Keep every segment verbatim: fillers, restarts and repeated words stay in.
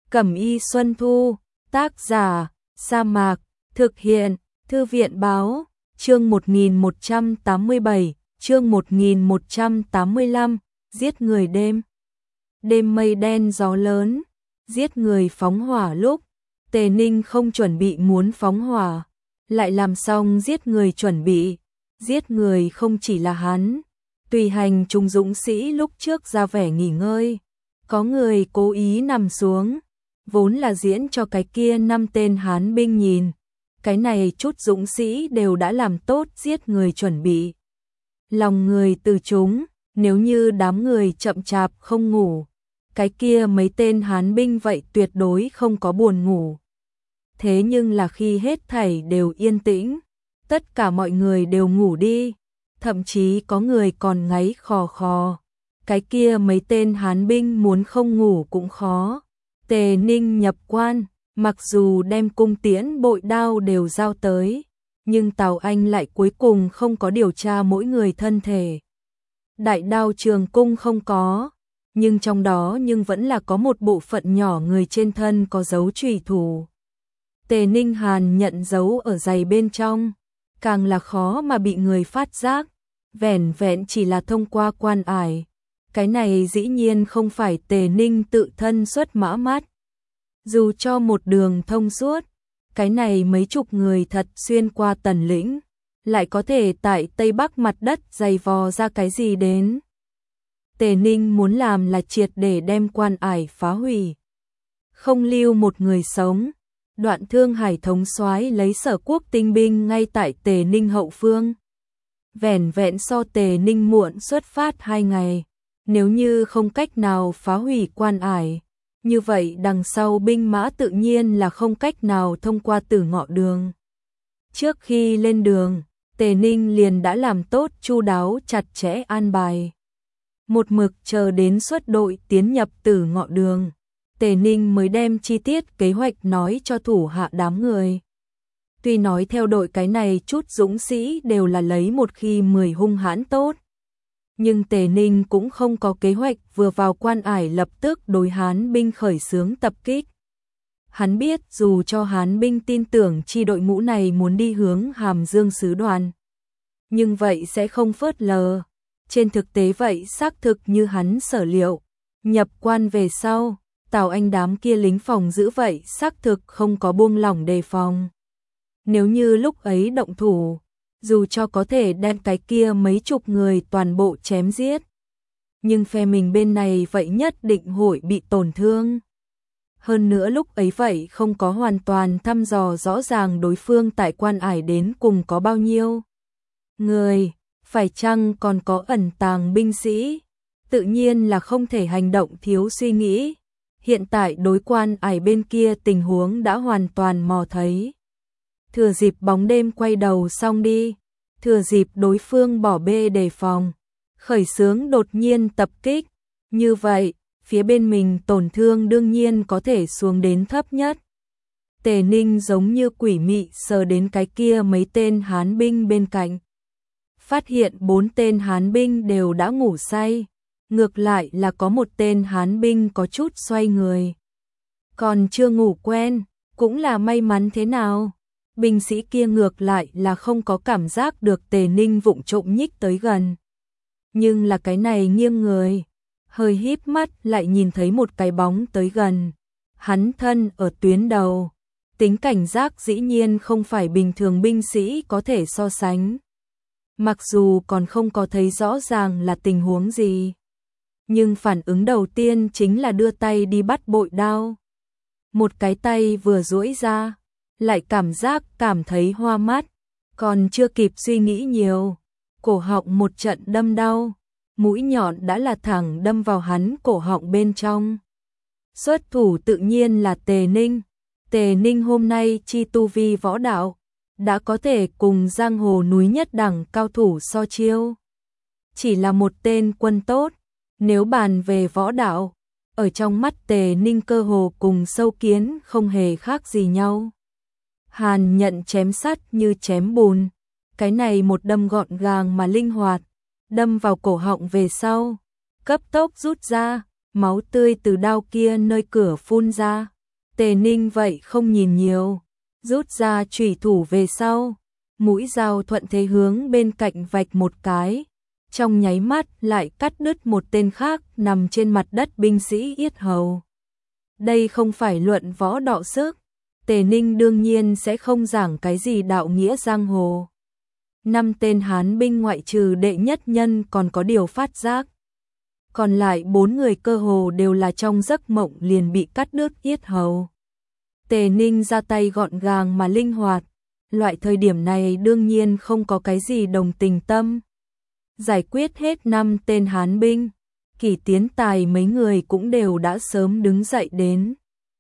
Cẩm y Xuân Thu, tác giả, Sa Mạc, thực hiện, Thư viện báo, chương một nghìn một trăm tám mươi bảy, chương một nghìn một trăm tám mươi lăm, giết người đêm. Đêm mây đen gió lớn, giết người phóng hỏa lúc, Tề Ninh không chuẩn bị muốn phóng hỏa, lại làm xong giết người chuẩn bị, giết người không chỉ là hắn. Tùy hành trung dũng sĩ lúc trước ra vẻ nghỉ ngơi, có người cố ý nằm xuống, vốn là diễn cho cái kia năm tên Hán binh nhìn, cái này chút dũng sĩ đều đã làm tốt giết người chuẩn bị. Lòng người từ chúng, nếu như đám người chậm chạp không ngủ, cái kia mấy tên Hán binh vậy tuyệt đối không có buồn ngủ. Thế nhưng là khi hết thảy đều yên tĩnh, tất cả mọi người đều ngủ đi, thậm chí có người còn ngáy khò khò. Cái kia mấy tên Hán binh muốn không ngủ cũng khó. Tề Ninh nhập quan, mặc dù đem cung tiễn bội đao đều giao tới, nhưng Tào Anh lại cuối cùng không có điều tra mỗi người thân thể. Đại đao trường cung không có, nhưng trong đó nhưng vẫn là có một bộ phận nhỏ người trên thân có dấu chùy thủ. Tề Ninh Hàn nhận dấu ở giày bên trong, càng là khó mà bị người phát giác, vẻn vẹn chỉ là thông qua quan ải. Cái này dĩ nhiên không phải Tề Ninh tự thân xuất mã mắt. Dù cho một đường thông suốt, cái này mấy chục người thật xuyên qua Tần lĩnh, lại có thể tại Tây Bắc mặt đất dày vò ra cái gì đến. Tề Ninh muốn làm là triệt để đem quan ải phá hủy, không lưu một người sống. Đoạn Thương Hải thống soái lấy Sở Quốc tinh binh ngay tại Tề Ninh hậu phương. Vẻn vẹn so Tề Ninh muộn xuất phát hai ngày, nếu như không cách nào phá hủy quan ải, như vậy đằng sau binh mã tự nhiên là không cách nào thông qua Tử Ngọ đường. Trước khi lên đường, Tề Ninh liền đã làm tốt chu đáo chặt chẽ an bài. Một mực chờ đến xuất đội tiến nhập Tử Ngọ đường, Tề Ninh mới đem chi tiết kế hoạch nói cho thủ hạ đám người. Tuy nói theo đội cái này chút dũng sĩ đều là lấy một khi mười hung hãn tốt, nhưng Tề Ninh cũng không có kế hoạch vừa vào quan ải lập tức đối Hán binh khởi xướng tập kích. Hắn biết dù cho Hán binh tin tưởng chi đội ngũ này muốn đi hướng Hàm Dương sứ đoàn, nhưng vậy sẽ không phớt lờ. Trên thực tế vậy xác thực như hắn sở liệu, nhập quan về sau, Tào Anh đám kia lính phòng giữ vậy xác thực không có buông lỏng đề phòng. Nếu như lúc ấy động thủ, dù cho có thể đem cái kia mấy chục người toàn bộ chém giết, nhưng phe mình bên này vậy nhất định hội bị tổn thương. Hơn nữa lúc ấy vậy không có hoàn toàn thăm dò rõ ràng đối phương tại quan ải đến cùng có bao nhiêu người, phải chăng còn có ẩn tàng binh sĩ, tự nhiên là không thể hành động thiếu suy nghĩ. Hiện tại đối quan ải bên kia tình huống đã hoàn toàn mò thấy. Thừa dịp bóng đêm quay đầu xong đi, thừa dịp đối phương bỏ bê đề phòng, khởi xướng đột nhiên tập kích, như vậy, phía bên mình tổn thương đương nhiên có thể xuống đến thấp nhất. Tề Ninh giống như quỷ mị sờ đến cái kia mấy tên Hán binh bên cạnh. Phát hiện bốn tên Hán binh đều đã ngủ say, ngược lại là có một tên Hán binh có chút xoay người. Còn chưa ngủ quen, cũng là may mắn thế nào. Binh sĩ kia ngược lại là không có cảm giác được Tề Ninh vụng trộm nhích tới gần. Nhưng là cái này nghiêng người, hơi híp mắt lại nhìn thấy một cái bóng tới gần. Hắn thân ở tuyến đầu, tính cảnh giác dĩ nhiên không phải bình thường binh sĩ có thể so sánh. Mặc dù còn không có thấy rõ ràng là tình huống gì, nhưng phản ứng đầu tiên chính là đưa tay đi bắt bội đao. Một cái tay vừa duỗi ra, lại cảm giác cảm thấy hoa mắt, còn chưa kịp suy nghĩ nhiều, cổ họng một trận đâm đau, mũi nhọn đã là thẳng đâm vào hắn cổ họng bên trong. Xuất thủ tự nhiên là Tề Ninh. Tề Ninh hôm nay chi tu vi võ đạo, đã có thể cùng giang hồ núi nhất đẳng cao thủ so chiêu. Chỉ là một tên quân tốt, nếu bàn về võ đạo, ở trong mắt Tề Ninh cơ hồ cùng sâu kiến không hề khác gì nhau. Hàn nhận chém sắt như chém bùn, cái này một đâm gọn gàng mà linh hoạt, đâm vào cổ họng về sau, cấp tốc rút ra, máu tươi từ đao kia nơi cửa phun ra, Tề Ninh vậy không nhìn nhiều, rút ra chủy thủ về sau, mũi dao thuận thế hướng bên cạnh vạch một cái, trong nháy mắt lại cắt đứt một tên khác nằm trên mặt đất binh sĩ yết hầu. Đây không phải luận võ đọ sức, Tề Ninh đương nhiên sẽ không giảng cái gì đạo nghĩa giang hồ. Năm tên Hán binh ngoại trừ đệ nhất nhân còn có điều phát giác. Còn lại bốn người cơ hồ đều là trong giấc mộng liền bị cắt đứt yết hầu. Tề Ninh ra tay gọn gàng mà linh hoạt, loại thời điểm này đương nhiên không có cái gì đồng tình tâm. Giải quyết hết năm tên Hán binh, Kỷ Tiến Tài mấy người cũng đều đã sớm đứng dậy đến.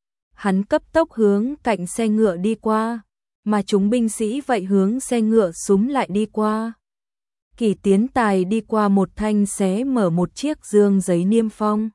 Hắn cấp tốc hướng cạnh xe ngựa đi qua, mà chúng binh sĩ vậy hướng xe ngựa súm lại đi qua. Kỷ Tiến Tài đi qua một thanh xé mở một chiếc dương giấy niêm phong.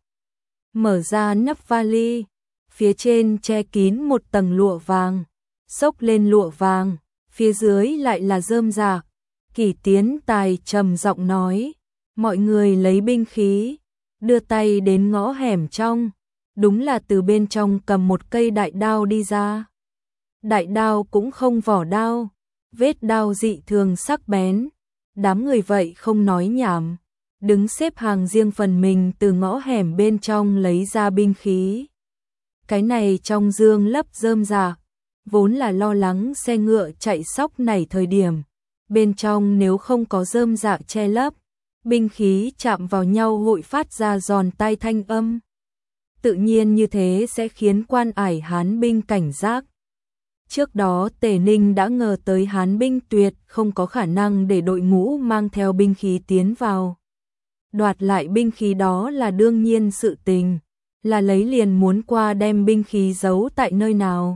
Mở ra nắp vali, phía trên che kín một tầng lụa vàng, xốc lên lụa vàng, phía dưới lại là rơm rạc. Kỷ Tiến Tài trầm giọng nói, mọi người lấy binh khí, đưa tay đến ngõ hẻm trong, đúng là từ bên trong cầm một cây đại đao đi ra. Đại đao cũng không vỏ đao, vết đao dị thường sắc bén. Đám người vậy không nói nhảm, đứng xếp hàng riêng phần mình từ ngõ hẻm bên trong lấy ra binh khí. Cái này trong dương lấp rơm rạc, vốn là lo lắng xe ngựa chạy xóc nảy thời điểm. Bên trong nếu không có rơm rạc che lấp, binh khí chạm vào nhau hội phát ra giòn tai thanh âm. Tự nhiên như thế sẽ khiến quan ải Hán binh cảnh giác. Trước đó Tề Ninh đã ngờ tới Hán binh tuyệt không có khả năng để đội ngũ mang theo binh khí tiến vào. Đoạt lại binh khí đó là đương nhiên sự tình, là lấy liền muốn qua đem binh khí giấu tại nơi nào.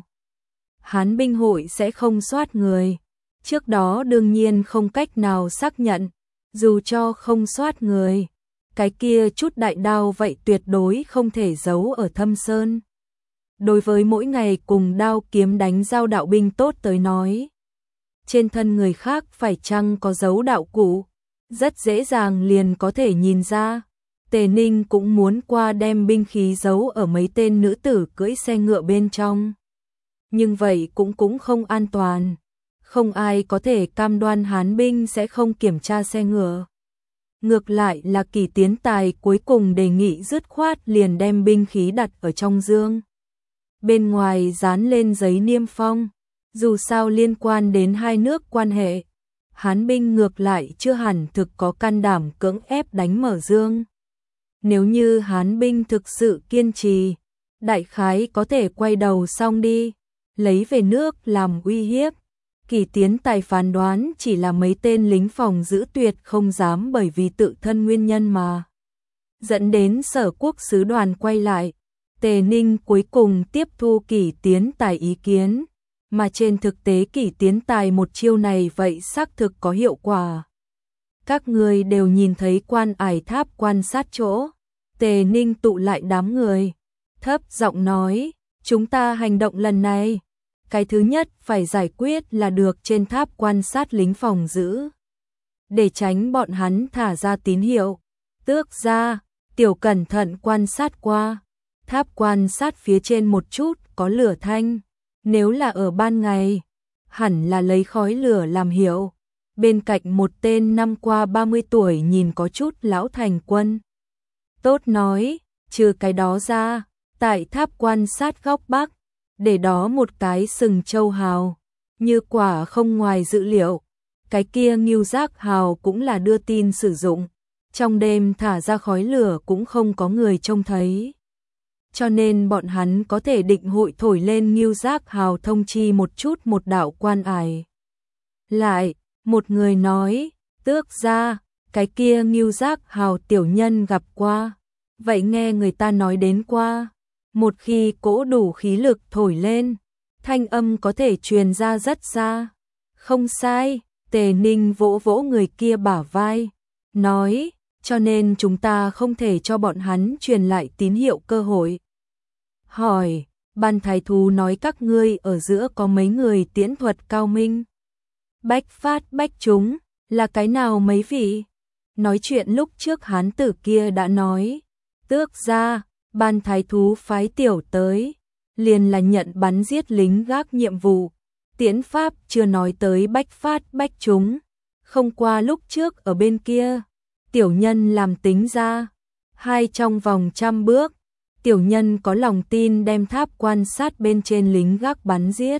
Hán binh hội sẽ không soát người, trước đó đương nhiên không cách nào xác nhận, dù cho không soát người, cái kia chút đại đao vậy tuyệt đối không thể giấu ở thâm sơn. Đối với mỗi ngày cùng đao kiếm đánh giao đạo binh tốt tới nói, trên thân người khác phải chăng có dấu đạo cụ, rất dễ dàng liền có thể nhìn ra. Tề Ninh cũng muốn qua đem binh khí giấu ở mấy tên nữ tử cưỡi xe ngựa bên trong. Nhưng vậy cũng cũng không an toàn, không ai có thể cam đoan Hán binh sẽ không kiểm tra xe ngựa. Ngược lại là Kỷ Tiến Tài cuối cùng đề nghị dứt khoát liền đem binh khí đặt ở trong dương. Bên ngoài dán lên giấy niêm phong, dù sao liên quan đến hai nước quan hệ, Hán binh ngược lại chưa hẳn thực có can đảm cưỡng ép đánh mở dương. Nếu như Hán binh thực sự kiên trì, đại khái có thể quay đầu xong đi, lấy về nước làm uy hiếp. Kỷ Tiến Tài phán đoán chỉ là mấy tên lính phòng giữ tuyệt không dám bởi vì tự thân nguyên nhân mà dẫn đến Sở Quốc sứ đoàn quay lại. Tề Ninh cuối cùng tiếp thu Kỷ Tiến Tài ý kiến, mà trên thực tế Kỷ Tiến Tài một chiêu này vậy xác thực có hiệu quả. Các người đều nhìn thấy quan ải tháp quan sát chỗ. Tề Ninh tụ lại đám người, thấp giọng nói, chúng ta hành động lần này, cái thứ nhất phải giải quyết là được trên tháp quan sát lính phòng giữ. Để tránh bọn hắn thả ra tín hiệu, tước ra, tiểu cẩn thận quan sát qua. Tháp quan sát phía trên một chút có lửa thanh, nếu là ở ban ngày, hẳn là lấy khói lửa làm hiệu. Bên cạnh một tên năm qua ba mươi tuổi nhìn có chút lão thành quân. Tốt nói, trừ cái đó ra, tại tháp quan sát góc bắc, để đó một cái sừng châu hào, như quả không ngoài dự liệu, cái kia Ngưu Giác hào cũng là đưa tin sử dụng, trong đêm thả ra khói lửa cũng không có người trông thấy. Cho nên bọn hắn có thể định hội thổi lên Ngưu Giác hào thông chi một chút một đạo quan ải. Lại, một người nói, tước ra, cái kia Ngưu Giác hào tiểu nhân gặp qua, vậy nghe người ta nói đến qua. Một khi cỗ đủ khí lực thổi lên, thanh âm có thể truyền ra rất xa. Không sai, Tề Ninh vỗ vỗ người kia bả vai, nói, cho nên chúng ta không thể cho bọn hắn truyền lại tín hiệu cơ hội. Hỏi, ban thái thú nói các ngươi ở giữa có mấy người tiễn thuật cao minh? Bách phát bách chúng, là cái nào mấy vị? Nói chuyện lúc trước hán tử kia đã nói, tước ra, ban thái thú phái tiểu tới, liền là nhận bắn giết lính gác nhiệm vụ. Tiễn pháp chưa nói tới bách phát bách trúng. Không qua lúc trước ở bên kia, tiểu nhân làm tính ra, hai trong vòng trăm bước, tiểu nhân có lòng tin đem tháp quan sát bên trên lính gác bắn giết.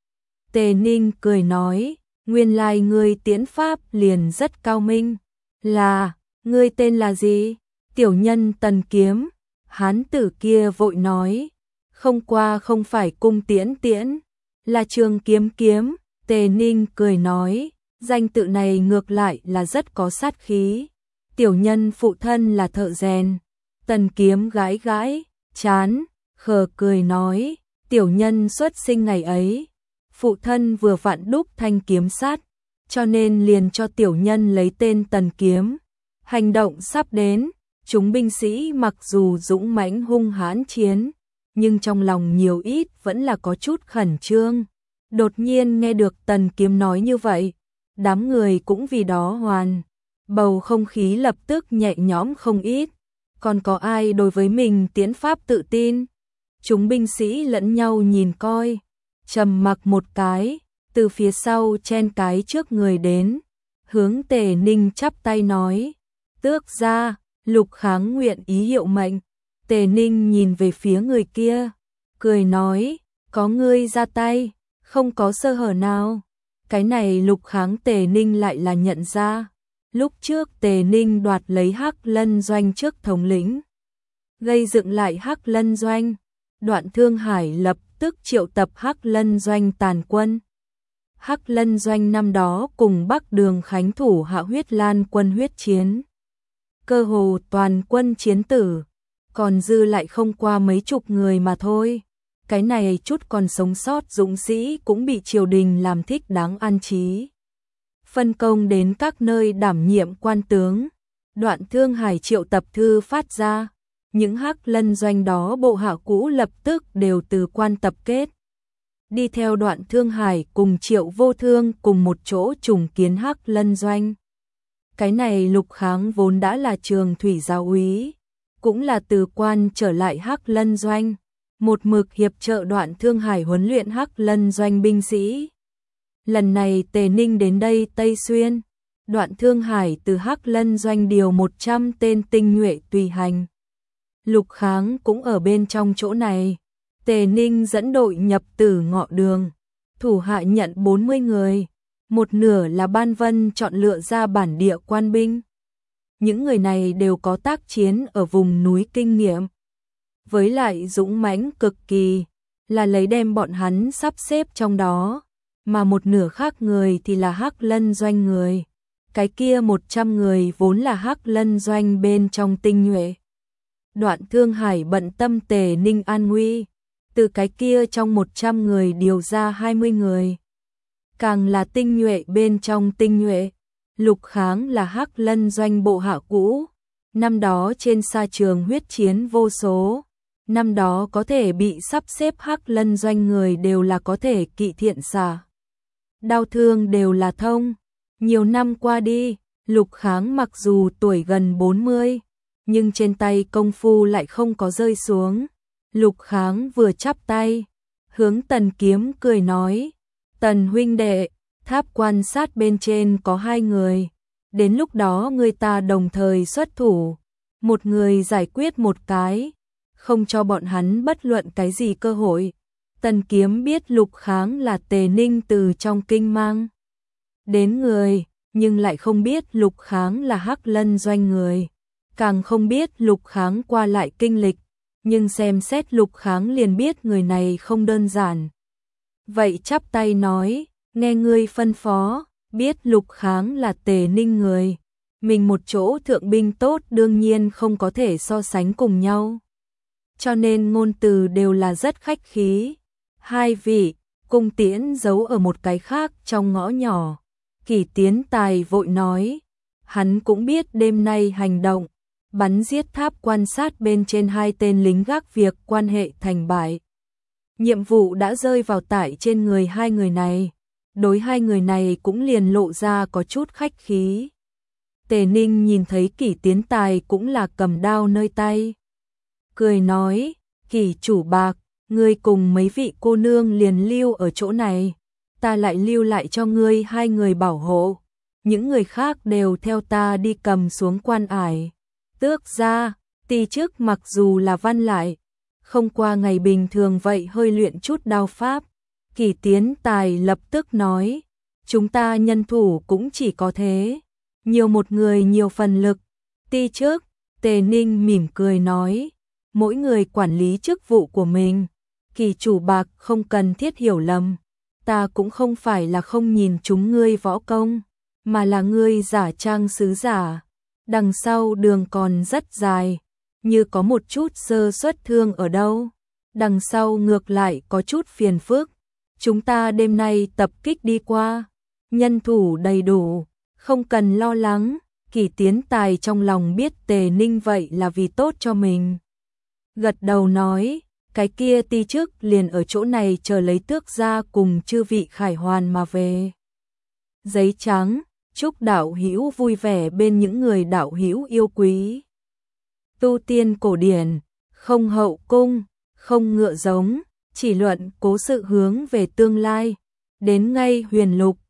Tề Ninh cười nói, nguyên lai ngươi tiễn pháp liền rất cao minh. Là, ngươi tên là gì? Tiểu nhân Tần Kiếm. Hán tử kia vội nói, không qua không phải Cung Tiễn Tiễn, là Trường Kiếm Kiếm. Tề Ninh cười nói, danh tự này ngược lại là rất có sát khí. Tiểu nhân phụ thân là thợ rèn. Tần Kiếm gãi gãi chán, khờ cười nói, tiểu nhân xuất sinh ngày ấy, phụ thân vừa vặn đúc thanh kiếm sắt, cho nên liền cho tiểu nhân lấy tên Tần Kiếm. Hành động sắp đến, chúng binh sĩ mặc dù dũng mãnh hung hãn chiến, nhưng trong lòng nhiều ít vẫn là có chút khẩn trương. Đột nhiên nghe được Tần Kiếm nói như vậy, đám người cũng vì đó hoàn, bầu không khí lập tức nhẹ nhõm không ít. Còn có ai đối với mình tiễn pháp tự tin? Chúng binh sĩ lẫn nhau nhìn coi, trầm mặc một cái, từ phía sau chen cái trước người đến, hướng Tề Ninh chắp tay nói, tước gia, Lục Kháng nguyện ý hiệu mệnh. Tề Ninh nhìn về phía người kia, cười nói, có ngươi ra tay, không có sơ hở nào. Cái này Lục Kháng Tề Ninh lại là nhận ra. Lúc trước Tề Ninh đoạt lấy Hắc Lân Doanh trước thống lĩnh, gây dựng lại Hắc Lân Doanh. Đoạn Thương Hải lập tức triệu tập Hắc Lân Doanh tàn quân. Hắc Lân Doanh năm đó cùng Bắc Đường Khánh thủ hạ Huyết Lan quân huyết chiến, cơ hồ toàn quân chiến tử, còn dư lại không qua mấy chục người mà thôi. Cái này chút còn sống sót dũng sĩ cũng bị triều đình làm thích đáng an trí, phân công đến các nơi đảm nhiệm quan tướng. Đoạn Thương Hải triệu tập thư phát ra, những Hắc Lân Doanh đó bộ hạ cũ lập tức đều từ quan tập kết, đi theo Đoạn Thương Hải cùng Triệu Vô Thương cùng một chỗ trùng kiến Hắc Lân Doanh. Cái này Lục Kháng vốn đã là trường thủy giáo úy, cũng là từ quan trở lại Hắc Lân Doanh, một mực hiệp trợ Đoạn Thương Hải huấn luyện Hắc Lân Doanh binh sĩ. Lần này Tề Ninh đến đây Tây Xuyên, Đoạn Thương Hải từ Hắc Lân Doanh điều một trăm tên tinh nhuệ tùy hành. Lục Kháng cũng ở bên trong chỗ này. Tề Ninh dẫn đội nhập Tử Ngọ Đường, thủ hạ nhận bốn mươi người, một nửa là Ban Vân chọn lựa ra bản địa quan binh. Những người này đều có tác chiến ở vùng núi kinh nghiệm, với lại dũng mãnh cực kỳ, là lấy đem bọn hắn sắp xếp trong đó, mà một nửa khác người thì là Hắc Lân Doanh người. Cái kia một trăm người vốn là Hắc Lân Doanh bên trong tinh nhuệ. Đoạn Thương Hải bận tâm Tề Ninh an nguy, từ cái kia trong một trăm người điều ra hai mươi người, càng là tinh nhuệ bên trong tinh nhuệ. Lục Kháng là Hắc Lân Doanh bộ hạ cũ, năm đó trên sa trường huyết chiến vô số, năm đó có thể bị sắp xếp Hắc Lân Doanh người đều là có thể kỵ thiện xả, đau thương đều là thông. Nhiều năm qua đi, Lục Kháng mặc dù tuổi gần bốn mươi, nhưng trên tay công phu lại không có rơi xuống. Lục Kháng vừa chắp tay, hướng Tần Kiếm cười nói, Tần huynh đệ, tháp quan sát bên trên có hai người, đến lúc đó người ta đồng thời xuất thủ, một người giải quyết một cái, không cho bọn hắn bất luận cái gì cơ hội. Tần Kiếm biết Lục Kháng là Tề Ninh từ trong kinh mang đến người, nhưng lại không biết Lục Kháng là Hắc Lân Doanh người, càng không biết Lục Kháng qua lại kinh lịch, nhưng xem xét Lục Kháng liền biết người này không đơn giản. Vậy chắp tay nói, nghe ngươi phân phó, biết Lục Kháng là Tề Ninh người, mình một chỗ thượng binh tốt đương nhiên không có thể so sánh cùng nhau, cho nên ngôn từ đều là rất khách khí. Hai vị, Cung Tiễn giấu ở một cái khác trong ngõ nhỏ. Kỷ Tiến Tài vội nói, hắn cũng biết đêm nay hành động, bắn giết tháp quan sát bên trên hai tên lính gác việc quan hệ thành bại. Nhiệm vụ đã rơi vào tại trên người hai người này, đối hai người này cũng liền lộ ra có chút khách khí. Tề Ninh nhìn thấy Kỷ Tiến Tài cũng là cầm đao nơi tay, cười nói, Kỷ chủ bạc, ngươi cùng mấy vị cô nương liền lưu ở chỗ này, ta lại lưu lại cho ngươi hai người bảo hộ, những người khác đều theo ta đi cầm xuống quan ải. Tước gia, ti chức mặc dù là văn lại, không qua ngày bình thường vậy hơi luyện chút đao pháp. Kỷ Tiến Tài lập tức nói, chúng ta nhân thủ cũng chỉ có thế, nhiều một người nhiều phần lực. Ti chức, Tề Ninh mỉm cười nói, mỗi người quản lý chức vụ của mình. Kỳ chủ Bạc không cần thiết hiểu lầm, ta cũng không phải là không nhìn chúng ngươi võ công, mà là ngươi giả trang sứ giả. Đằng sau đường còn rất dài, như có một chút sơ suất thương ở đâu, đằng sau ngược lại có chút phiền phức. Chúng ta đêm nay tập kích đi qua, nhân thủ đầy đủ, không cần lo lắng. Kỷ Tiến Tài trong lòng biết Tề Ninh vậy là vì tốt cho mình. Gật đầu nói, cái kia ti chức liền ở chỗ này chờ lấy tước gia cùng chư vị khải hoàn mà về. Giấy trắng, chúc đạo hữu vui vẻ bên những người đạo hữu yêu quý. Tu tiên cổ điển, không hậu cung, không ngựa giống, chỉ luận cố sự hướng về tương lai. Đến ngay huyền lục,